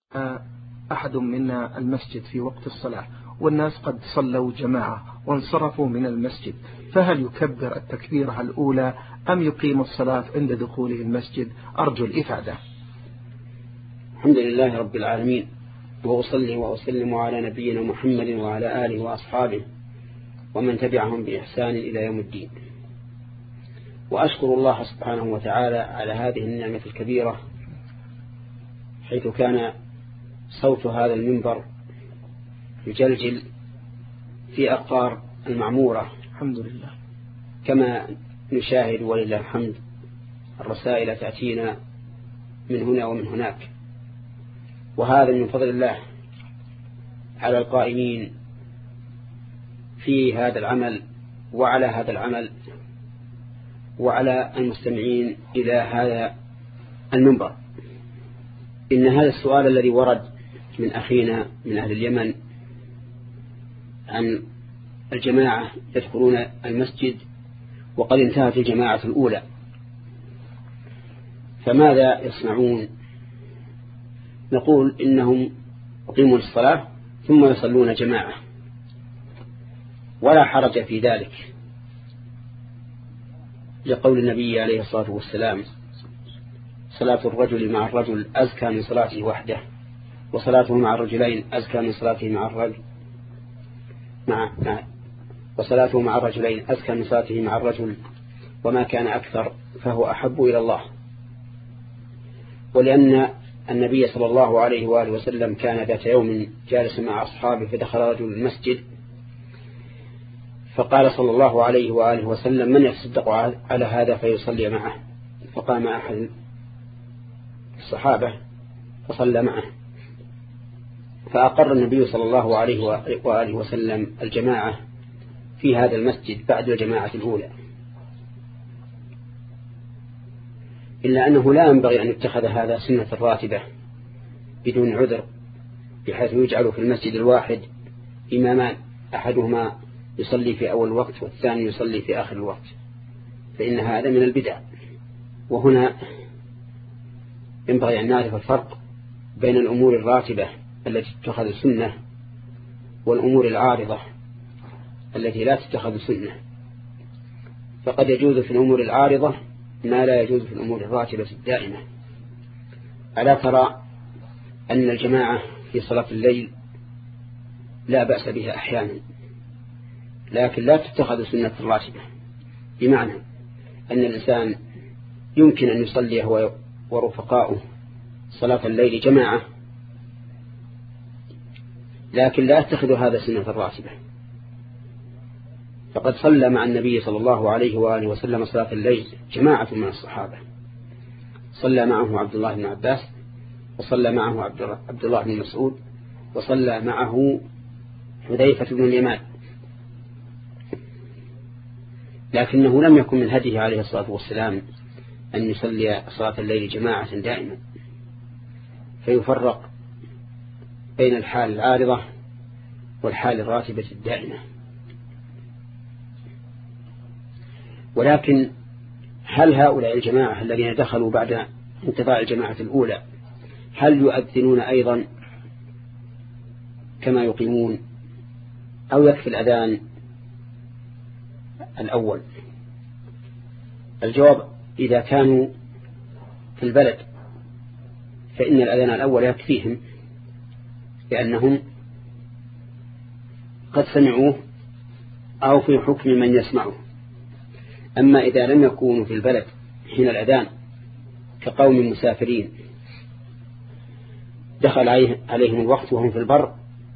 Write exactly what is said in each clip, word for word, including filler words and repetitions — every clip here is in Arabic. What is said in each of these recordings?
أحد منا المسجد في وقت الصلاة والناس قد صلوا جماعة وانصرفوا من المسجد، فهل يكبر التكبيرة الأولى أم يقيم الصلاة عند دخوله المسجد؟ أرجو الإفادة. الحمد لله رب العالمين، وأصلي وأسلم على نبينا محمد وعلى آله وأصحابه ومن تبعهم بإحسان إلى يوم الدين. وأشكر الله سبحانه وتعالى على هذه النعمة الكبيرة، حيث كان صوت هذا المنبر يجلجل في أقطار المعمورة. الحمد لله. كما نشاهد ولله الحمد الرسائل تأتينا من هنا ومن هناك، وهذا من فضل الله على القائمين في هذا العمل وعلى هذا العمل وعلى المستمعين إلى هذا المنبر. إن هذا السؤال الذي ورد من أخينا من أهل اليمن عن الجماعة يدخلون المسجد وقد انتهت الجماعة الأولى، فماذا يصنعون؟ نقول إنهم يقيمون الصلاة ثم يصلون جماعة، ولا حرج في ذلك، لقول النبي عليه الصلاة والسلام: صلاة الرجل مع الرجل أزكى من صلاته وحده، وصلاته مع الرجلين أزكى من صلاته مع الرجل مع مع وصلاته مع الرجلين أزكى من صلاته مع الرجل، وما كان أكثر فهو أحب إلى الله. ولأن النبي صلى الله عليه وآله وسلم كان ذات يوم جالس مع أصحابه فدخل رجل المسجد، فقال صلى الله عليه وآله وسلم: من يتصدق على هذا فيصلي معه؟ فقام أحد الصحابة فصلى معه، فأقر النبي صلى الله عليه وآله وسلم الجماعة في هذا المسجد بعد الجماعة الأولى. إلا أنه لا ينبغي أن يتخذ هذا سنة راتبة بدون عذر، بحيث يجعل في المسجد الواحد إمامان، أحدهما يصلي في أول الوقت والثاني يصلي في آخر الوقت، فإن هذا من البدع. وهنا ينبغي أن نعرف الفرق بين الأمور الراتبة التي تتخذ سنة والأمور العارضة التي لا تتخذ سنة. فقد يجوز في الأمور العارضة ما لا يجوز في الأمور الراتبة الدائمة. ألا ترى أن الجماعة في صلاة الليل لا بأس بها أحيانا، لكن لا تتخذ سنة راتبة، بمعنى أن الإنسان يمكن أن يصلي هو ورفقاؤه صلاة الليل جماعة، لكن لا يتخذ هذا سنة راتبة. فقد صلى مع النبي صلى الله عليه وآله وسلم صلاة الليل جماعة من الصحابة، صلى معه عبد الله بن عباس، وصلى معه عبد الله بن مسعود، وصلى معه حذيفة بن اليمان، لكنه لم يكن من هديه عليه الصلاة والسلام أن يصلي صلاة الليل جماعة دائما، فيفرق بين الحال العارضة والحال الراتبة الدائمة. ولكن هل هؤلاء الجماعة الذين دخلوا بعد انقضاء الجماعة الأولى هل يؤذنون أيضا كما يقيمون، أو يكفي الأذان الأول؟ الجواب: إذا كانوا في البلد فإن الأذان الأول يكفيهم، لأنهم قد سمعوه أو في حكم من يسمعه. أما إذا لم يكونوا في البلد حين الأذان كقوم مسافرين دخل عليهم الوقت وهم في البر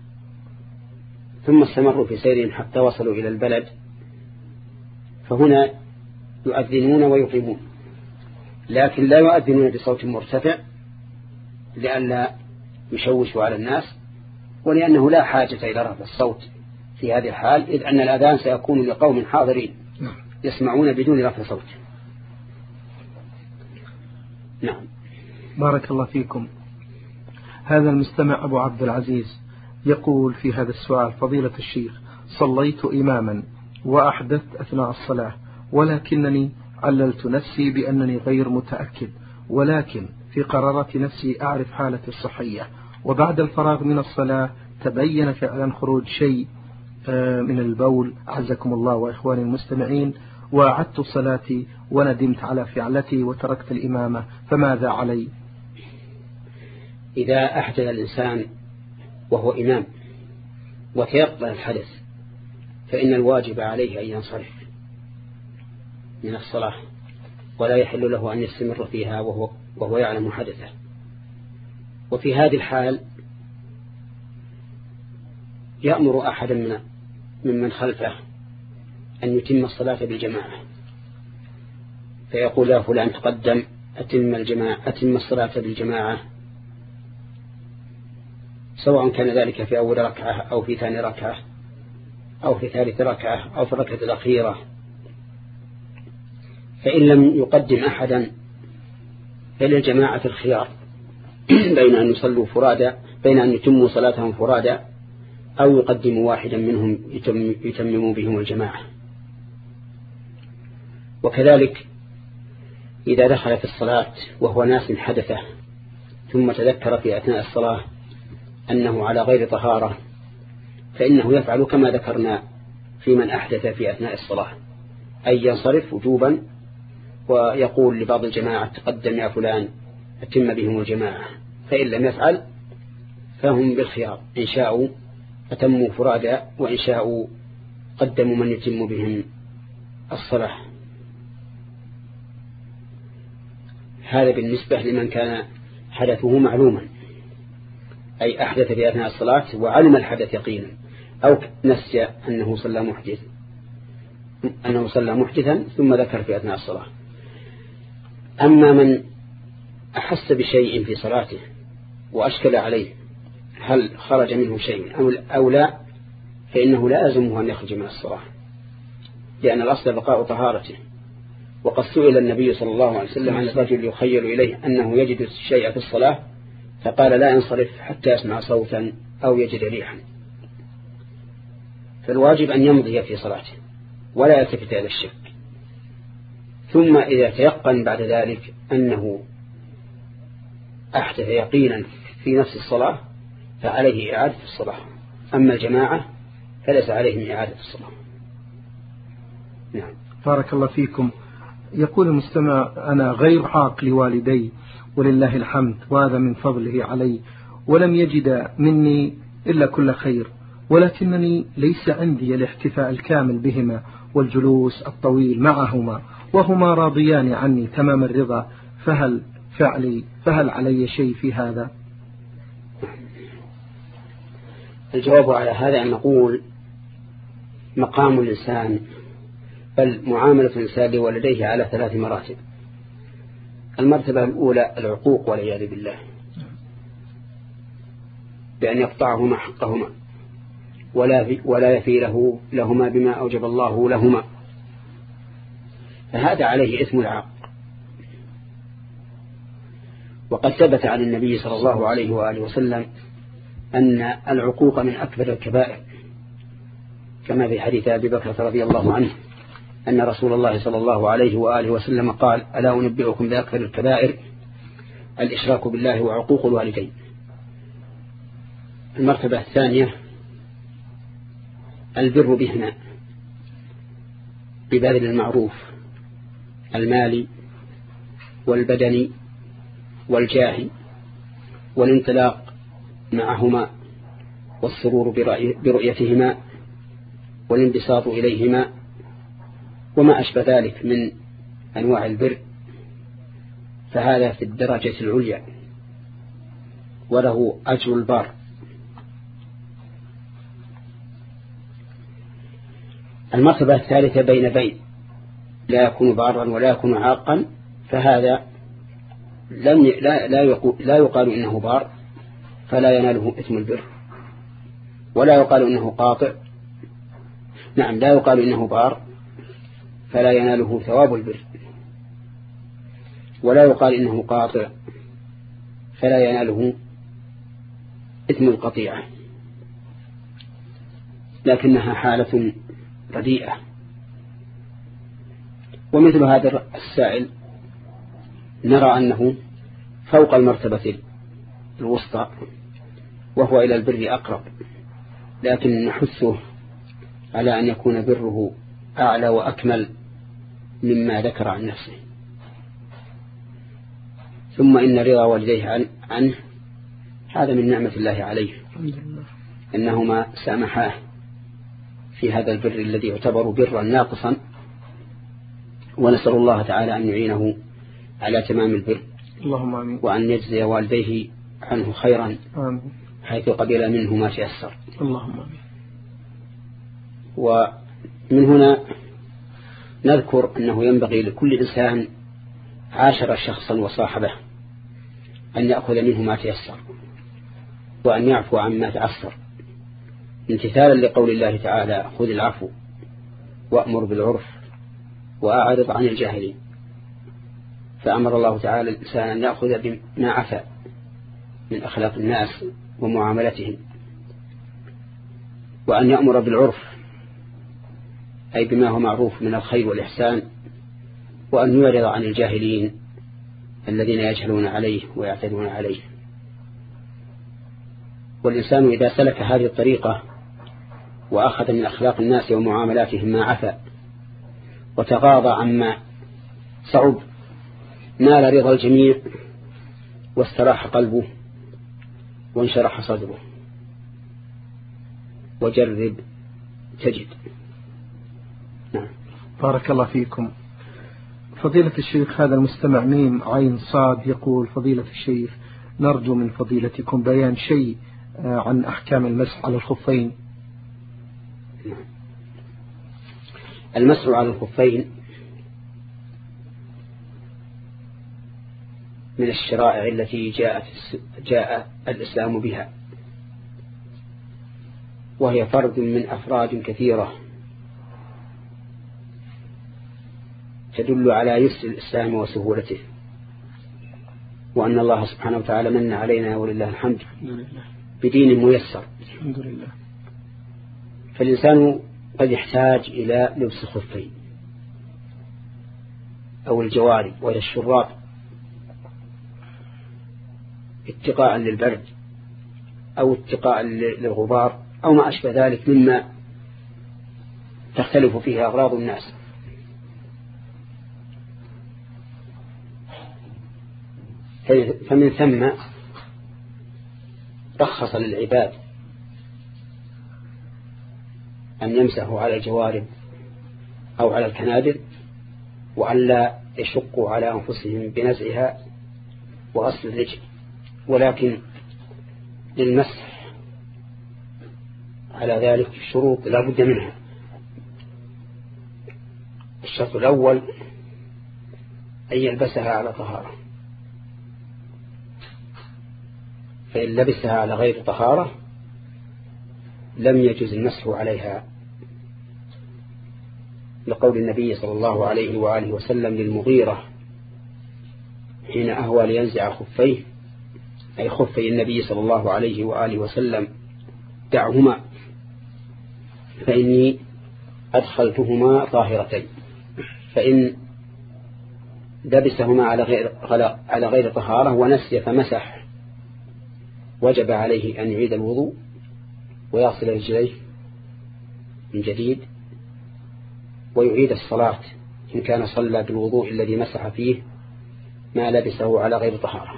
ثم استمروا في سيرهم حتى وصلوا إلى البلد، فهنا يؤذنون ويقيمون، لكن لا يؤذنون بصوت مرتفع لئلا يشوشوا على الناس، ولأنه لا حاجة إلى رفع الصوت في هذه الحال، إذ أن الأذان سيكون لقوم حاضرين يسمعون بدون رفع صوت. نعم. بارك الله فيكم. هذا المستمع أبو عبد العزيز يقول في هذا السؤال: فضيلة الشيخ، صليت إماما وأحدثت أثناء الصلاة، ولكنني عللت نفسي بأنني غير متأكد، ولكن في قرارة نفسي أعرف حالتي الصحية، وبعد الفراغ من الصلاة تبين فعلا خروج شيء من البول عزكم الله وإخواني المستمعين، وأعدت صلاتي وندمت على فعلتي وتركت الإمامة، فماذا علي؟ إذا أحدث الإنسان وهو إمام وتيقن الحدث فإن الواجب عليه أن ينصرف من الصلاة، ولا يحل له أن يستمر فيها وهو, وهو يعلم حدثه. وفي هذه الحال يأمر أحدا من ممن خلفه أن يتم الصلاة بالجماعة، فيقول له فلان تقدم أتم الجماعة أتم الصلاة بالجماعة، سواء كان ذلك في أول ركعة أو في ثاني ركعة أو في ثالث ركعة أو في الركعة الأخيرة. فإن لم يقدم أحدا فللجماعة الخيار بين أن يصلوا فرادا بين أن يتموا صلاتهم فرادا أو يقدموا واحدا منهم يتم يتمموا بهم الجماعة. وكذلك إذا دخل في الصلاة وهو ناس حدثه ثم تذكر في أثناء الصلاة أنه على غير طهارة فإنه يفعل كما ذكرنا في من أحدث في أثناء الصلاة، أي ينصرف وجوبا ويقول لبعض الجماعة تقدم يا فلان أتم بهم الجماعة، فإن لم يفعل فهم بالخيار، إن شاءوا أتموا فرادا وإن شاءوا قدموا من يتم بهم الصلاة. هذا بالنسبة لمن كان حدثه معلوما، أي أحدث في أثناء الصلاة وعلم الحدث يقينا، أو نسي أنه صلى محدث أنه صلى محدثا ثم ذكر في أثناء الصلاة. أما من أحس بشيء في صلاته وأشكل عليه هل خرج منه شيء أو لا، فإنه لا يلزمه أن يخرج من الصلاة، لأن الأصل بقاء طهارته. وقد سئل النبي صلى الله عليه وسلم عن الرجل يخيل إليه أنه يجد الشيء في الصلاة فقال لا ينصرف حتى يسمع صوتا أو يجد ريحا. فالواجب أن يمضي في صلاته ولا يلتفت إلى الشك، ثم إذا تيقن بعد ذلك أنه أحدث يقينا في نفس الصلاة فعليه إعادة الصلاة. أما الجماعة فليس عليهم إعادة الصلاة. نعم. بارك الله فيكم. يقول المستمع أنا غير عاق لوالدي ولله الحمد وهذا من فضله علي، ولم يجد مني إلا كل خير، ولكنني ليس عندي الاحتفاء الكامل بهما والجلوس الطويل معهما، وهما راضيان عني تمام الرضا، فهل فعلي فهل علي شيء في هذا؟ الجواب على هذا أن نقول مقام الإنسان بل معاملة الإنسان لوالديه على ثلاث مراتب. المرتبة الأولى العقوق والعياذ بالله، بأن يقطعهما حقهما ولا ولا يفي له لهما بما أوجب الله لهما، فهذا عليه إثم العاق. وقد ثبت عن النبي صلى الله عليه وآله وسلم أن العقوق من أكبر الكبائر، كما في حديث أبي بكر رضي الله عنه أن رسول الله صلى الله عليه وآله وسلم قال ألا أنبئكم بأكبر الكبائر الإشراك بالله وعقوق الوالدين. المرتبة الثانية البر بهما ببذل المعروف المالي والبدني والجاهي والانطلاق معهما والسرور برؤيتهما والانبساط إليهما وما أشبه ذلك من أنواع البر، فهذا في الدرجة العليا وله أجر البار. المرتبة الثالثة بين بين لا يكون بارا ولا يكون عاقا، فهذا لم ي... لا, لا, يقول... لا يقال إنه بار فلا يناله إثم البر، ولا يقال إنه قاطع نعم لا يقال إنه بار فلا يناله ثواب البر، ولا يقال إنه قاطع فلا يناله إثم القطيعة، لكنها حالة رديئة. ومثل هذا السائل نرى أنه فوق المرتبة الوسطى، وهو إلى البر أقرب، لكن نحثه على أن يكون بره أعلى وأكمل مما ذكر عن نفسه. ثم إن رضا والديه عنه هذا من نعمة الله عليه، إنهما سامحاه في هذا البر الذي يعتبر برا ناقصا، ونسأل الله تعالى أن يعينه على تمام البر، اللهم آمين، وأن يجزي والديه عنه خيرا آمين، حيث قبل منه ما تيسر، اللهم آمين. ومن هنا نذكر أنه ينبغي لكل إنسان عاشر شخصا وصاحبه أن يأخذ منه ما تيسر، وأن يعفو عما تعسر، امتثالا لقول الله تعالى: خذ العفو وأمر بالعرف وأعرض عن الجاهلين. فأمر الله تعالى الإنسان أن يأخذ بما عفى من أخلاق الناس ومعاملتهم، وأن يأمر بالعرف أي بما هو معروف من الخير والإحسان، وأن يعرض عن الجاهلين الذين يجهلون عليه ويعتدون عليه. والإنسان إذا سلك هذه الطريقة وأخذ من أخلاق الناس ومعاملاتهم ما عفى وتغاضى عما صعب نال رضا الجميع واستراح قلبه وانشرح صدره. وجرب تجد. نعم. بارك الله فيكم. فضيلة الشيخ، هذا المستمع ميم عين صاد يقول: فضيلة الشيخ، نرجو من فضيلتكم بيان شيء عن أحكام المسح على الخفين. نعم. المسح على الخفين من الشرائع التي جاءت جاء الإسلام بها، وهي فرد من أفراد كثيرة تدل على يسر الإسلام وسهولته، وأن الله سبحانه وتعالى من علينا ولله الحمد بدين ميسر. الحمد لله. فالإنسان قد يحتاج إلى لبس الخفين أو الجوارب وإلى الشراب اتقاء للبرد أو اتقاء للغبار أو ما أشبه ذلك مما تختلف فيه أغراض الناس. فمن ثم رخص للعباد أن يمسحوا على الجوارب أو على الكنادر، وأن لا يشقوا على أنفسهم بنزعها وغسل الرجل، ولكن للمسح على ذلك شروط لا بد منها. الشرط الأول أن يلبسها على طهارة، فإن لبسها على غير طهارة لم يجوز المسح عليها، لقول النبي صلى الله عليه وآله وسلم للمغيرة حين أهوى لينزع خفيه، أي خفي النبي صلى الله عليه وآله وسلم: دعهما فإني أدخلتهما طاهرتين، فإن لبسهما على غير على غير طهارة ونسي فمسح وجب عليه أن يعيد الوضوء ويغسل رجليه من جديد ويعيد الصلاة إن كان صلى بالوضوء الذي مسح فيه ما لبسه على غير طهارة.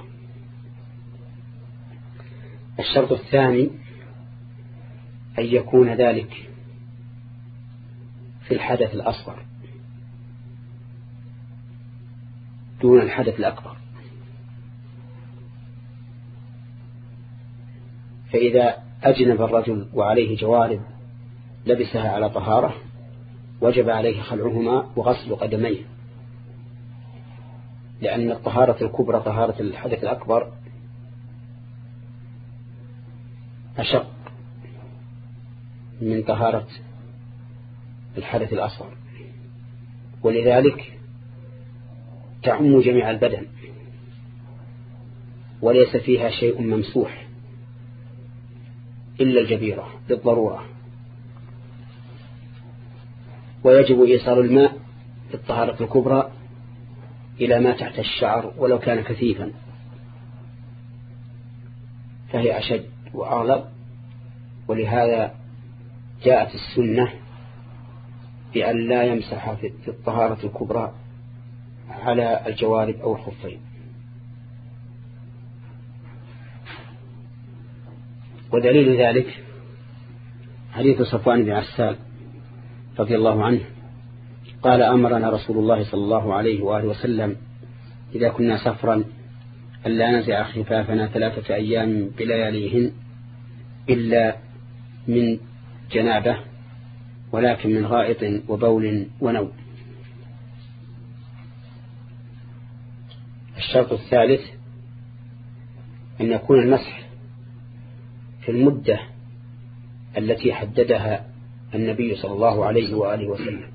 الشرط الثاني أن يكون ذلك في الحدث الأصغر دون الحدث الأكبر، فإذا أجنب الرجل وعليه جوارب لبسها على طهارة وجب عليه خلعهما وغسل قدميه، لأن الطهارة الكبرى طهارة الحدث الأكبر أشق من طهارة الحدث الأصغر، ولذلك تعم جميع البدن وليس فيها شيء ممسوح إلا الجبيرة بالضرورة، ويجب إيصال الماء في الطهارة الكبرى إلى ما تحت الشعر ولو كان كثيفا فهي أشد وأغلب، ولهذا جاءت السنة بأن لا يمسح في الطهارة الكبرى على الجوارب أو الخفين. ودليل ذلك حديث صفوان بن عسال رضي الله عنه قال: أمرنا رسول الله صلى الله عليه وآله وسلم إذا كنا سفرا ألا نزع خفافنا ثلاثة أيام بلياليهن إلا من جنابه ولكن من غائط وبول ونوم. الشرط الثالث أن يكون المسح في المدة التي حددها النبي صلى الله عليه وآله وسلم،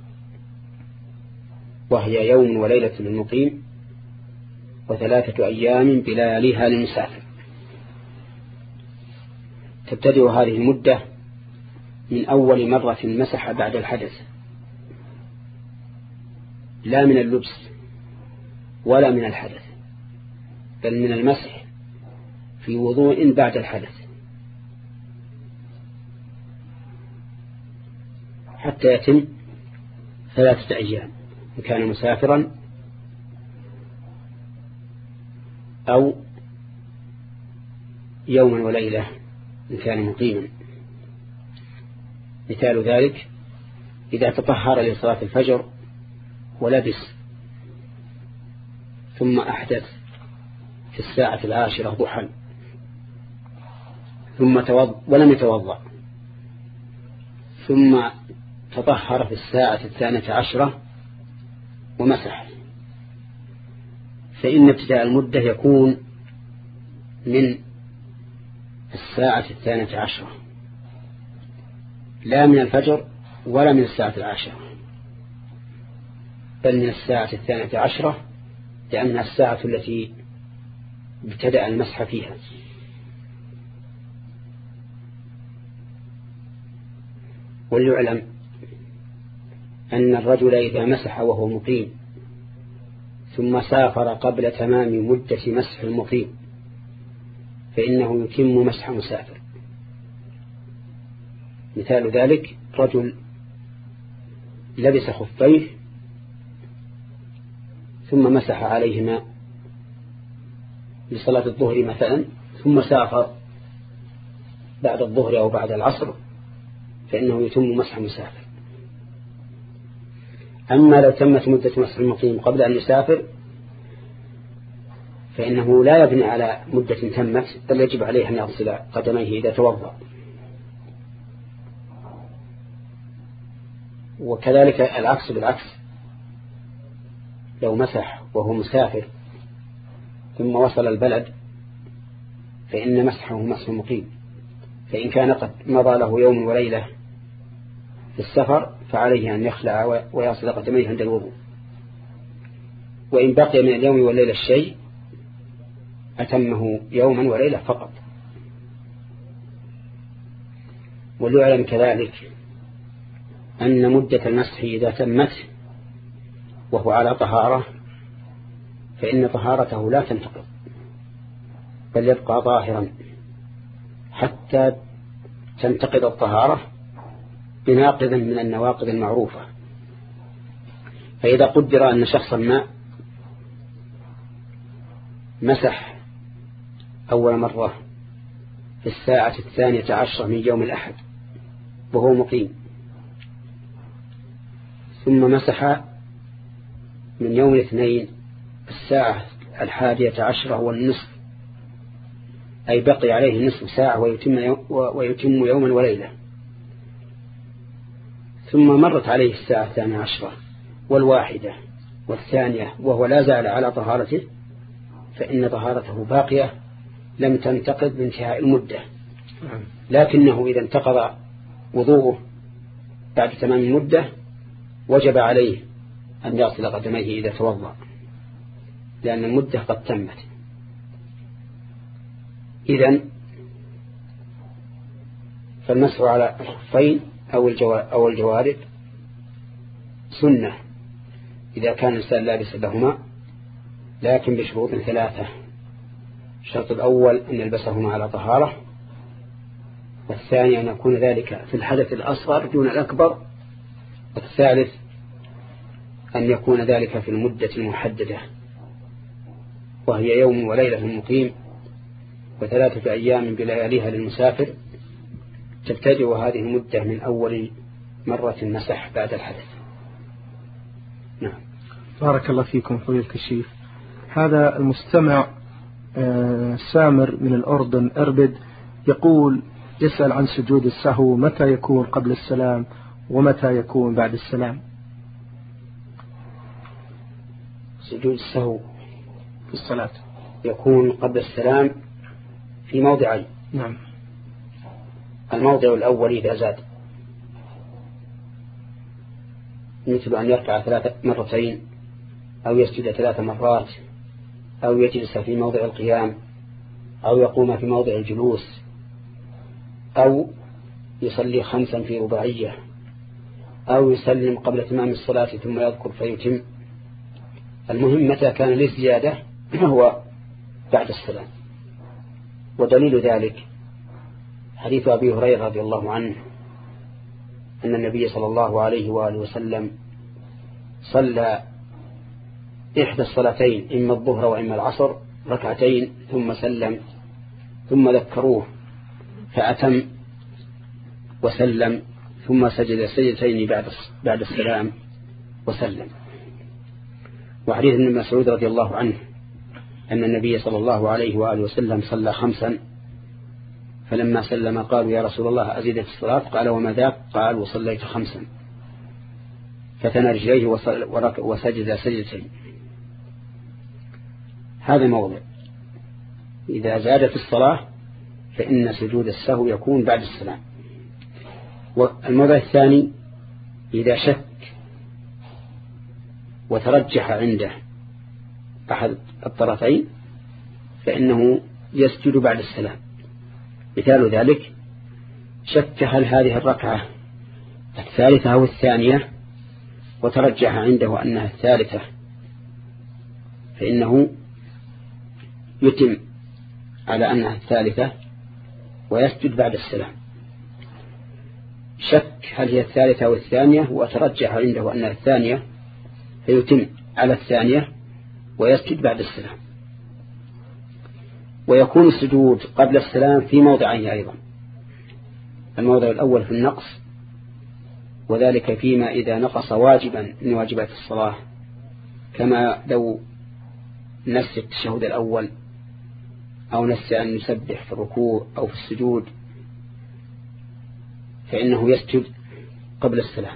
وهي يوم وليلة للمقيم وثلاثة أيام بلياليها للمسافر. تبتدئ هذه المدة من أول مرة مسح بعد الحدث، لا من اللبس ولا من الحدث، بل من المسح في وضوء بعد الحدث حتى يتم ثلاثة أيام إن كان مسافرا أو يوما وليلة إن كان مقيما. مثال ذلك إذا تطهر لصلاة الفجر ولبس ثم أحدث في الساعة العاشرة ضحى ثم توضأ ولم يتوضأ ثم تطهر في الساعة الثانية عشرة ومسح، فإن ابتداء المدة يكون من الساعة الثانية عشرة لا من الفجر ولا من الساعة العاشرة، بل من الساعة الثانية عشرة، لأنها الساعة التي ابتدأ المسح فيها. وليعلم أن الرجل إذا مسح وهو مقيم ثم سافر قبل تمام مدة مسح المقيم فإنه يتم مسح مسافر. مثال ذلك رجل لبس خفيه ثم مسح عليهما لصلاة الظهر مثلا، ثم سافر بعد الظهر أو بعد العصر فإنه يتم مسح مسافر. أما لو تمت مدة مسح المقيم قبل أن يسافر فإنه لا يبني على مدة تمت، بل يجب عليه أن يغسل قدميه إذا توضأ. وكذلك العكس بالعكس، لو مسح وهو مسافر ثم وصل البلد فإن مسحه مسح مقيم، فإن كان قد مضى له يوم وليلة في السفر فعليه أن يخلع ويغسل قدميه عند الوضوء. وإن بقي من اليوم والليلة الشيء أتمه يوما وليلة فقط. وليعلم كذلك أن مدة المسح إذا تمت وهو على طهارة فإن طهارته لا تنتقض، بل يبقى ظاهرا حتى تنتقض الطهارة بناقض من النواقض المعروفة. فإذا قدر أن شخصا ما مسح أول مرة في الساعة الثانية عشرة من يوم الأحد وهو مقيم، ثم مسح من يوم الاثنين الساعة الحادية عشرة والنصف، أي بقي عليه نصف ساعة ويتم, يوم ويتم يوما وليلة، ثم مرت عليه الساعة الثانية عشرة والواحدة والثانية وهو لا زال على طهارته، فإن طهارته باقية لم تنتقض بانتهاء المدة. لكنه إذا انتقض وضوءه بعد تمام المدة وجب عليه أن يغسل قدميه إذا توضأ، لأن المدة قد تمت. إذن فالمسح على الخفين أو الجوارب سنة إذا كان الإنسان لابس لهما، لكن بشروط ثلاثة. الشرط الأول أن يلبسهما على طهارة، والثاني أن يكون ذلك في الحدث الأصغر دون الأكبر. والثالث أن يكون ذلك في المدة المحددة وهي يوم وليلة للمقيم وثلاثة أيام بلياليها للمسافر، تبتدئ هذه المدة من أول مرة مسح بعد الحدث. نعم. بارك الله فيكم فضيلة الشيخ. هذا المستمع سامر من الأردن أربد يقول يسأل عن سجود السهو، متى يكون قبل السلام ومتى يكون بعد السلام؟ سجود السهو في الصلاة يكون قبل السلام في موضعين. نعم. الموضع الأول إذا زاد، مثل أن يركع ثلاث مرتين أو يسجد ثلاث مرات أو يجلس في موضع القيام أو يقوم في موضع الجلوس أو يصلي خمسا في رباعية أو يسلم قبل تمام الصلاة ثم يذكر فيتم. المهم متى كان للزيادة هو بعد السلام. ودليل ذلك حديث أبي هريرة رضي الله عنه أن النبي صلى الله عليه وآله وسلم صلى إحدى الصلاتين إما الظهر وإما العصر ركعتين ثم سلم ثم ذكروه فأتم وسلم ثم سجد سجدتين بعد بعد السلام وسلم. وحديث ابن مسعود رضي الله عنه أن النبي صلى الله عليه وآله وسلم صلى خمسا فلما سلم قالوا يا رسول الله أزيد في الصلاة؟ قال وما ذاك؟ قال وصليت خمسا فتنى رجليه وسجد سجدتين. هذا موضع إذا زاد في الصلاة فإن سجود السهو يكون بعد السلام. والموضع الثاني إذا شك وترجح عنده أحد الطرفين فإنه يسجد بعد السلام. مثال ذلك شك هل هذه الركعة الثالثة أو الثانية وترجح عنده أنها الثالثة فإنه يتم على أنها الثالثة ويسجد بعد السلام. شك هل هي الثالثة أو الثانية وترجح عنده أنها الثانية فيتم على الثانية ويسجد بعد السلام. ويكون السجود قبل السلام في موضعين أيضا. الموضع الأول في النقص، وذلك فيما إذا نقص واجبا من واجبات الصلاة كما لو نسي التشهد الأول أو نسي أن يسبح في الركوع أو في السجود فإنه يسجد قبل السلام.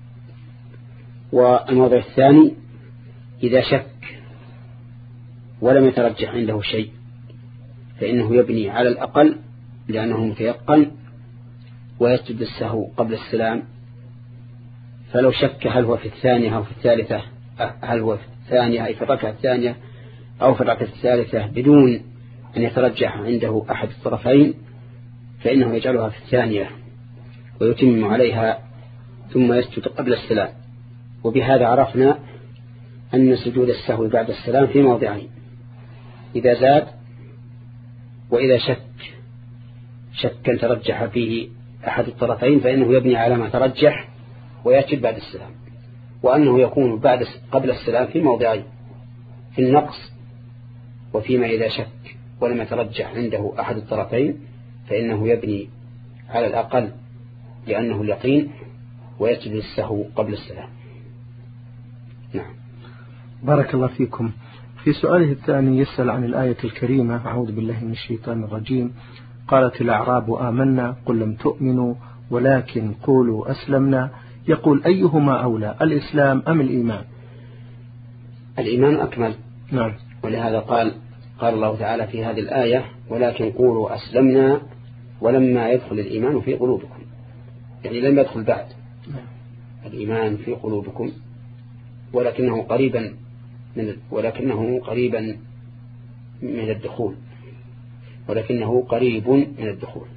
والموضع الثاني إذا شك ولم يترجح عنده شيء فإنه يبني على الأقل لأنه متيقن ويسجد السهو قبل السلام. فلو شك هل هو في الثانية أو في الثالثة، هل هو في الثانية أي في الركعة الثانية أو في الركعة الثالثة بدون أن يترجح عنده أحد الطرفين فإنه يجعلها في الثانية ويتم عليها ثم يسجد قبل السلام. وبهذا عرفنا أن سجود السهو بعد السلام في موضعين: إذا زاد وإذا شك شكا ترجح فيه أحد الطرفين فإنه يبني على ما ترجح ويسجد بعد السلام. وأنه يكون بعد قبل السلام في موضعين: في النقص وفيما إذا شك ولم يترجح عنده أحد الطرفين فإنه يبني على الأقل لأنه اليقين ويسجد السهو قبل السلام. نعم. بارك الله فيكم. في سؤاله الثاني يسأل عن الآية الكريمة: أعوذ بالله من الشيطان الرجيم، قالت الأعراب آمنا قل لم تؤمنوا ولكن قولوا أسلمنا. يقول أيهما أولى، الإسلام أم الإيمان؟ الإيمان أكمل. نعم. ولهذا قال قال الله تعالى في هذه الآية: ولكن قولوا أسلمنا ولما يدخل الإيمان في قلوبكم، يعني لم يدخل بعد الإيمان في قلوبكم، ولكنه قريبا من ولكنه قريبا من الدخول ولكنه قريب من الدخول.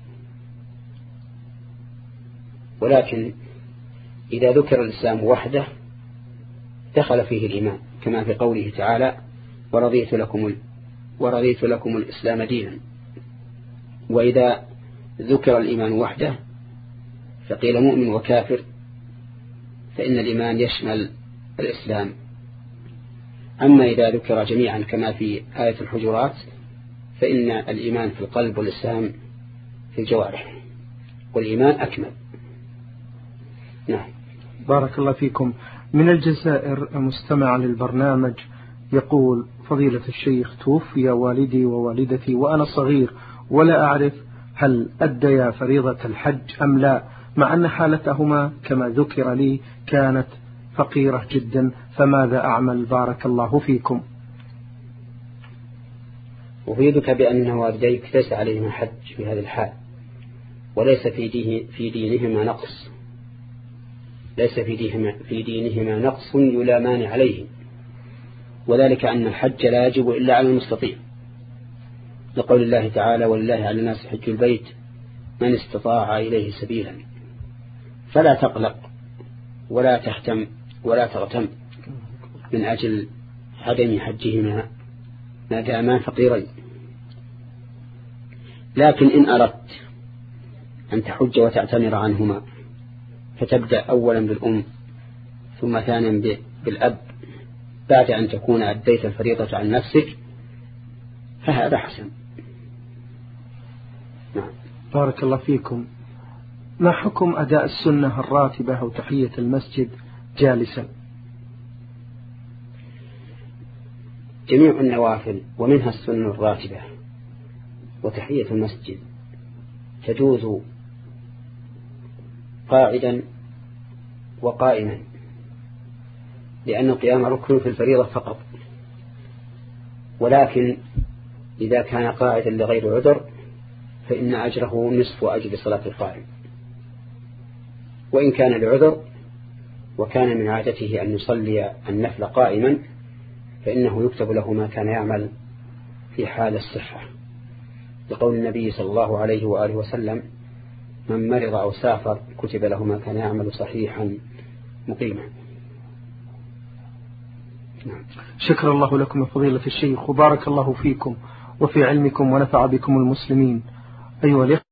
ولكن إذا ذكر الإسلام وحده دخل فيه الإيمان، كما في قوله تعالى: ورضيت لكم ورضيت لكم الإسلام دينا. وإذا ذكر الإيمان وحده فقيل مؤمن وكافر، فإن الإيمان يشمل الإسلام. أما إذا ذكر جميعا كما في آية الحجرات فإن الإيمان في القلب والإسلام في الجوارح، والإيمان أكمل. نعم. بارك الله فيكم. من الجزائر مستمع للبرنامج يقول: فضيلة الشيخ، توفي والدي ووالدتي وأنا صغير ولا أعرف هل أديا فريضة الحج أم لا، مع أن حالتهما كما ذكر لي كانت فقيرة جدا، فماذا أعمل بارك الله فيكم؟ أفيدك بأن والديك ليس عليهما حج في هذه الحال، وليس في, ديه في دينهما نقص، ليس في دينهما, في دينهما نقص يلامان عليه، وذلك أن الحج لا يجب إلا على المستطيع، لقول الله تعالى: ولله على الناس حج البيت من استطاع إليه سبيلا. فلا تقلق ولا تهتم ولا تغتم من أجل عدم حجهما ما داما فقيرين. لكن إن أردت أن تحج وتعتمر عنهما فتبدأ أولا بالأم ثم ثانيا بالأب بعد أن تكون أديت الفريضة عن نفسك، فهذا حسن. نعم. بارك الله فيكم. ما حكم أداء السنة الراتبة أو تحية المسجد جالسا؟ جميع النوافل ومنها السنة الراتبة وتحية المسجد تجوز قاعدا وقائما، لأن القيام ركن في الفريضة فقط، ولكن إذا كان قاعدا لغير عذر فإن أجره نصف أجر صلاة القائم، وإن كان لعذر وكان من عادته أن يصلي النفل قائما فإنه يكتب له ما كان يعمل في حال الصحة، لقول النبي صلى الله عليه وآله وسلم: من مرض أو سافر كتب له ما كان يعمل صحيحا مقيما. نعم. شكر الله لكم فضيلة الشيخ، وبارك الله فيكم وفي علمكم ونفع بكم المسلمين. أيها